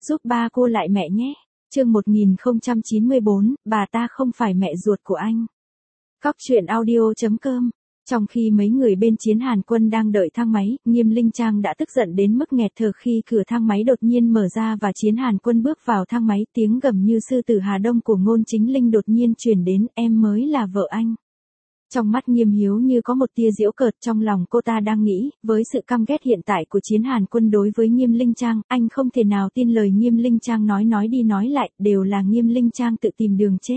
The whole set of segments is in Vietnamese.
giúp ba cô lại mẹ nhé. Chương 1094, bà ta không phải mẹ ruột của anh. Cóc truyện audio.com. Trong khi mấy người bên Chiến Hàn Quân đang đợi thang máy, Nghiêm Linh Trang đã tức giận đến mức nghẹt thở khi cửa thang máy đột nhiên mở ra và Chiến Hàn Quân bước vào thang máy, tiếng gầm như sư tử Hà Đông của Ngôn Chính Linh đột nhiên truyền đến, em mới là vợ anh. Trong mắt Nghiêm Hiếu như có một tia giễu cợt, trong lòng cô ta đang nghĩ, với sự căm ghét hiện tại của Chiến Hàn Quân đối với Nghiêm Linh Trang, anh không thể nào tin lời Nghiêm Linh Trang nói đi nói lại, đều là Nghiêm Linh Trang tự tìm đường chết.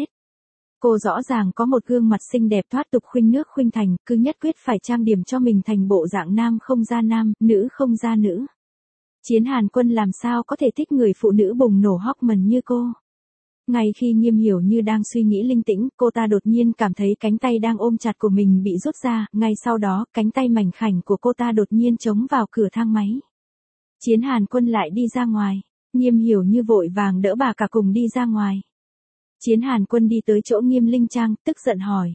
Cô rõ ràng có một gương mặt xinh đẹp thoát tục khuynh nước khuynh thành, cứ nhất quyết phải trang điểm cho mình thành bộ dạng nam không ra nam, nữ không ra nữ. Chiến Hàn Quân làm sao có thể thích người phụ nữ bùng nổ hormone như cô. Ngay khi Nghiêm Hiểu Như đang suy nghĩ linh tĩnh, cô ta đột nhiên cảm thấy cánh tay đang ôm chặt của mình bị rút ra, ngay sau đó, cánh tay mảnh khảnh của cô ta đột nhiên chống vào cửa thang máy. Chiến Hàn Quân lại đi ra ngoài, Nghiêm Hiểu Như vội vàng đỡ bà cả cùng đi ra ngoài. Chiến Hàn Quân đi tới chỗ Nghiêm Linh Trang, tức giận hỏi.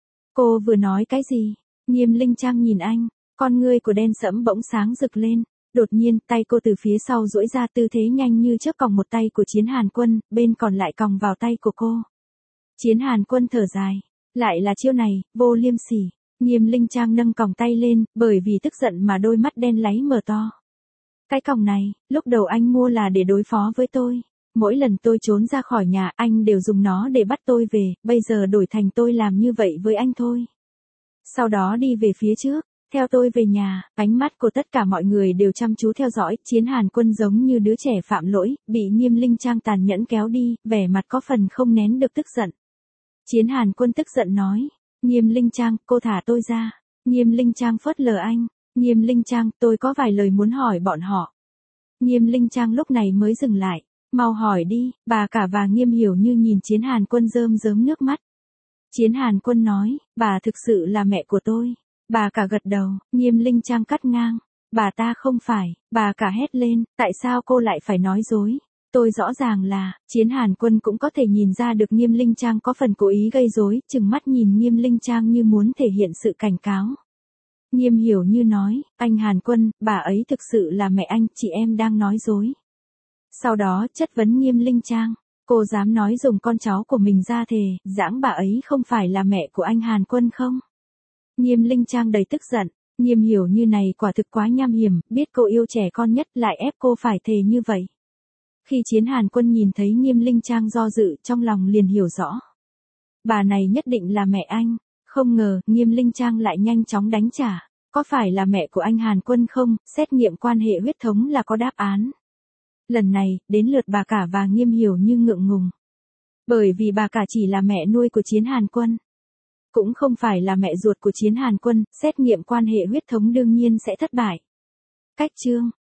Cô vừa nói cái gì? Nghiêm Linh Trang nhìn anh, con ngươi của đen sẫm bỗng sáng rực lên. Đột nhiên, tay cô từ phía sau duỗi ra tư thế nhanh như chớp còng một tay của Chiến Hàn Quân, bên còn lại còng vào tay của cô. Chiến Hàn Quân thở dài. Lại là chiêu này, vô liêm sỉ. Nghiêm Linh Trang nâng còng tay lên, bởi vì tức giận mà đôi mắt đen láy mở to. Cái còng này, lúc đầu anh mua là để đối phó với tôi. Mỗi lần tôi trốn ra khỏi nhà anh đều dùng nó để bắt tôi về, bây giờ đổi thành tôi làm như vậy với anh thôi. Sau đó đi về phía trước, theo tôi về nhà, ánh mắt của tất cả mọi người đều chăm chú theo dõi, Chiến Hàn Quân giống như đứa trẻ phạm lỗi, bị Nghiêm Linh Trang tàn nhẫn kéo đi, vẻ mặt có phần không nén được tức giận. Chiến Hàn Quân tức giận nói, Nghiêm Linh Trang, cô thả tôi ra. Nghiêm Linh Trang phớt lờ anh, Nghiêm Linh Trang, tôi có vài lời muốn hỏi bọn họ. Nghiêm Linh Trang lúc này mới dừng lại. Mau hỏi đi, bà cả và Nghiêm Hiểu Như nhìn Chiến Hàn Quân rơm rớm nước mắt. Chiến Hàn Quân nói, bà thực sự là mẹ của tôi. Bà cả gật đầu, Nghiêm Linh Trang cắt ngang. Bà ta không phải, bà cả hét lên, tại sao cô lại phải nói dối? Tôi rõ ràng là, Chiến Hàn Quân cũng có thể nhìn ra được Nghiêm Linh Trang có phần cố ý gây rối, chừng mắt nhìn Nghiêm Linh Trang như muốn thể hiện sự cảnh cáo. Nghiêm Hiểu Như nói, anh Hàn Quân, bà ấy thực sự là mẹ anh, chị em đang nói dối. Sau đó chất vấn Nghiêm Linh Trang, cô dám nói dùng con cháu của mình ra thề, giảng bà ấy không phải là mẹ của anh Hàn Quân không? Nghiêm Linh Trang đầy tức giận, Nghiêm Hiểu Như này quả thực quá nham hiểm, biết cô yêu trẻ con nhất lại ép cô phải thề như vậy. Khi Chiến Hàn Quân nhìn thấy Nghiêm Linh Trang do dự, trong lòng liền hiểu rõ. Bà này nhất định là mẹ anh, không ngờ Nghiêm Linh Trang lại nhanh chóng đánh trả. Có phải là mẹ của anh Hàn Quân không? Xét nghiệm quan hệ huyết thống là có đáp án. Lần này, đến lượt bà cả và Nghiêm Hiểu Như ngượng ngùng. Bởi vì bà cả chỉ là mẹ nuôi của Chiến Hàn Quân. Cũng không phải là mẹ ruột của Chiến Hàn Quân, xét nghiệm quan hệ huyết thống đương nhiên sẽ thất bại. Cách chương